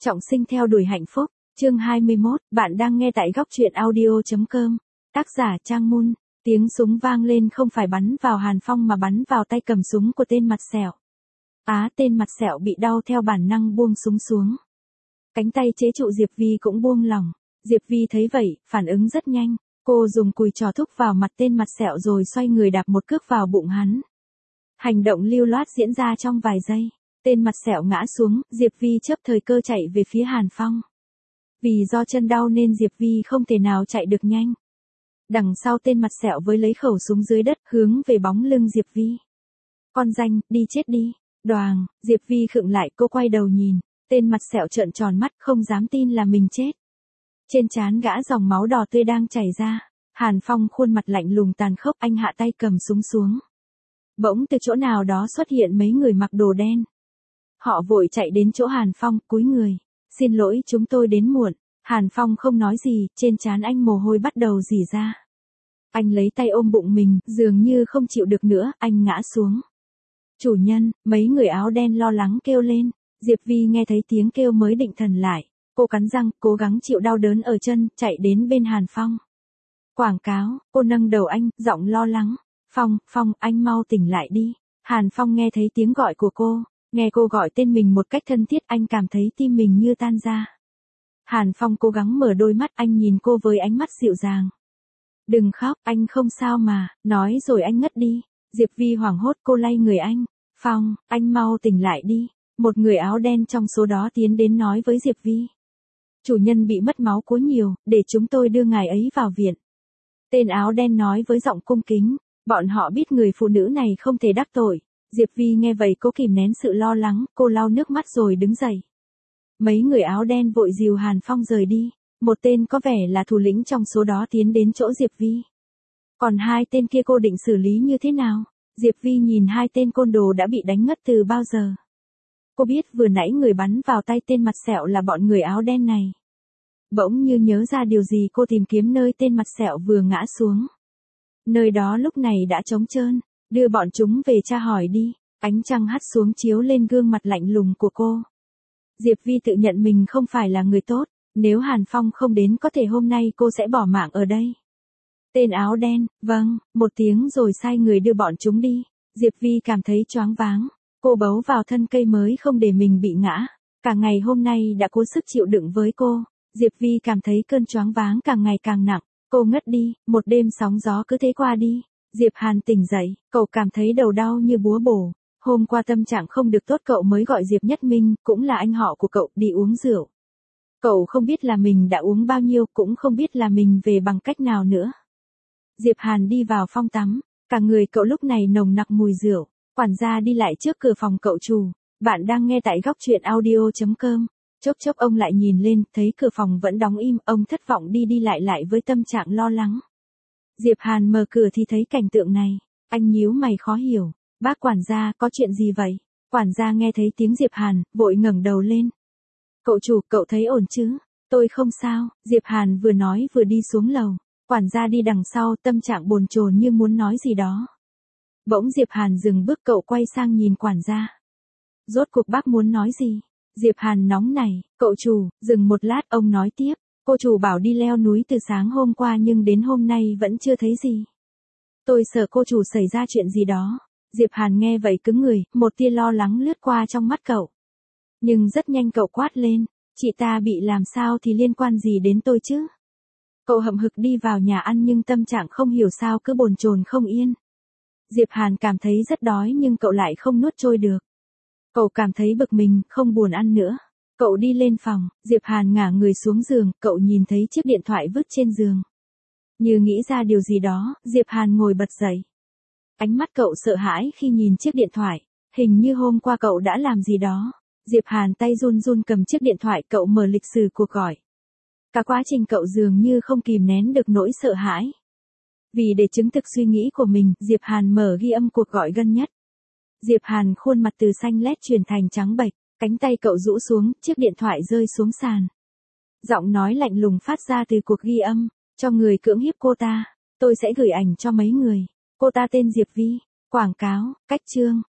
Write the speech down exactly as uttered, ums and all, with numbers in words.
Trọng sinh theo đuổi hạnh phúc, chương hai mươi mốt, bạn đang nghe tại góc truyện audio.com, tác giả Trang Mun. Tiếng súng vang lên không phải bắn vào Hàn Phong mà bắn vào tay cầm súng của tên mặt sẹo. Á tên mặt sẹo bị đau theo bản năng buông súng xuống. Cánh tay chế trụ Diệp Vi cũng buông lỏng. Diệp Vi thấy vậy, phản ứng rất nhanh. Cô dùng cùi trò thúc vào mặt tên mặt sẹo rồi xoay người đạp một cước vào bụng hắn. Hành động lưu loát diễn ra trong vài giây. Tên mặt sẹo ngã xuống, Diệp Vi chớp thời cơ chạy về phía Hàn Phong. Vì do chân đau nên Diệp Vi không thể nào chạy được nhanh. Đằng sau tên mặt sẹo với lấy khẩu súng dưới đất hướng về bóng lưng Diệp Vi. Con danh, đi chết đi. Đoàng, Diệp Vi khựng lại, cô quay đầu nhìn. Tên mặt sẹo trợn tròn mắt không dám tin là mình chết. Trên trán gã dòng máu đỏ tươi đang chảy ra. Hàn Phong khuôn mặt lạnh lùng tàn khốc, anh hạ tay cầm súng xuống. Bỗng từ chỗ nào đó xuất hiện mấy người mặc đồ đen. Họ vội chạy đến chỗ Hàn Phong, cúi người. Xin lỗi, chúng tôi đến muộn. Hàn Phong không nói gì, trên trán anh mồ hôi bắt đầu rỉ ra. Anh lấy tay ôm bụng mình, dường như không chịu được nữa, anh ngã xuống. Chủ nhân, mấy người áo đen lo lắng kêu lên. Diệp Vi nghe thấy tiếng kêu mới định thần lại. Cô cắn răng, cố gắng chịu đau đớn ở chân, chạy đến bên Hàn Phong. Quảng cáo, cô nâng đầu anh, giọng lo lắng. Phong, Phong, anh mau tỉnh lại đi. Hàn Phong nghe thấy tiếng gọi của cô. Nghe cô gọi tên mình một cách thân thiết, anh cảm thấy tim mình như tan ra. Hàn Phong cố gắng mở đôi mắt, anh nhìn cô với ánh mắt dịu dàng. Đừng khóc, anh không sao mà, nói rồi anh ngất đi. Diệp Vi hoảng hốt, cô lay người anh. Phong, anh mau tỉnh lại đi. Một người áo đen trong số đó tiến đến nói với Diệp Vi. Chủ nhân bị mất máu quá nhiều, để chúng tôi đưa ngài ấy vào viện. Tên áo đen nói với giọng cung kính, bọn họ biết người phụ nữ này không thể đắc tội. Diệp Vi nghe vậy cố kìm nén sự lo lắng, cô lau nước mắt rồi đứng dậy. Mấy người áo đen vội dìu Hàn Phong rời đi, một tên có vẻ là thủ lĩnh trong số đó tiến đến chỗ Diệp Vi. Còn hai tên kia cô định xử lý như thế nào? Diệp Vi nhìn hai tên côn đồ đã bị đánh ngất từ bao giờ. Cô biết vừa nãy người bắn vào tay tên mặt sẹo là bọn người áo đen này. Bỗng như nhớ ra điều gì, cô tìm kiếm nơi tên mặt sẹo vừa ngã xuống. Nơi đó lúc này đã trống trơn. Đưa bọn chúng về tra hỏi đi. Ánh trăng hắt xuống chiếu lên gương mặt lạnh lùng của cô. Diệp Vi tự nhận mình không phải là người tốt. Nếu Hàn Phong không đến có thể hôm nay cô sẽ bỏ mạng ở đây. Tên áo đen, vâng, một tiếng rồi sai người đưa bọn chúng đi. Diệp Vi cảm thấy choáng váng. Cô bấu vào thân cây mới không để mình bị ngã. Cả ngày hôm nay đã cố sức chịu đựng với cô. Diệp Vi cảm thấy cơn choáng váng càng ngày càng nặng. Cô ngất đi, một đêm sóng gió cứ thế qua đi. Diệp Hàn tỉnh dậy, cậu cảm thấy đầu đau như búa bổ. Hôm qua tâm trạng không được tốt cậu mới gọi Diệp Nhất Minh, cũng là anh họ của cậu, đi uống rượu. Cậu không biết là mình đã uống bao nhiêu, cũng không biết là mình về bằng cách nào nữa. Diệp Hàn đi vào phòng tắm, cả người cậu lúc này nồng nặc mùi rượu. Quản gia đi lại trước cửa phòng cậu chủ. Bạn đang nghe tại góc truyện audio.com. Chốc chốc ông lại nhìn lên, thấy cửa phòng vẫn đóng im, ông thất vọng đi đi lại lại với tâm trạng lo lắng. Diệp Hàn mở cửa thì thấy cảnh tượng này, anh nhíu mày khó hiểu, bác quản gia có chuyện gì vậy? Quản gia nghe thấy tiếng Diệp Hàn, vội ngẩng đầu lên. Cậu chủ, cậu thấy ổn chứ? Tôi không sao, Diệp Hàn vừa nói vừa đi xuống lầu, quản gia đi đằng sau tâm trạng bồn chồn như muốn nói gì đó. Bỗng Diệp Hàn dừng bước, cậu quay sang nhìn quản gia. Rốt cuộc bác muốn nói gì? Diệp Hàn nóng nảy, cậu chủ, dừng một lát ông nói tiếp. Cô chủ bảo đi leo núi từ sáng hôm qua nhưng đến hôm nay vẫn chưa thấy gì. Tôi sợ cô chủ xảy ra chuyện gì đó. Diệp Hàn nghe vậy cứng người, một tia lo lắng lướt qua trong mắt cậu. Nhưng rất nhanh cậu quát lên, chị ta bị làm sao thì liên quan gì đến tôi chứ? Cậu hậm hực đi vào nhà ăn nhưng tâm trạng không hiểu sao cứ bồn chồn không yên. Diệp Hàn cảm thấy rất đói nhưng cậu lại không nuốt trôi được. Cậu cảm thấy bực mình, không buồn ăn nữa. Cậu đi lên phòng, Diệp Hàn ngả người xuống giường, cậu nhìn thấy chiếc điện thoại vứt trên giường. Như nghĩ ra điều gì đó, Diệp Hàn ngồi bật dậy. Ánh mắt cậu sợ hãi khi nhìn chiếc điện thoại, hình như hôm qua cậu đã làm gì đó. Diệp Hàn tay run run cầm chiếc điện thoại, cậu mở lịch sử cuộc gọi. Cả quá trình cậu dường như không kìm nén được nỗi sợ hãi. Vì để chứng thực suy nghĩ của mình, Diệp Hàn mở ghi âm cuộc gọi gần nhất. Diệp Hàn khuôn mặt từ xanh lét chuyển thành trắng bệch. Cánh tay cậu rũ xuống, chiếc điện thoại rơi xuống sàn. Giọng nói lạnh lùng phát ra từ cuộc ghi âm, cho người cưỡng hiếp cô ta, tôi sẽ gửi ảnh cho mấy người. Cô ta tên Diệp Vi, quảng cáo, cách chương,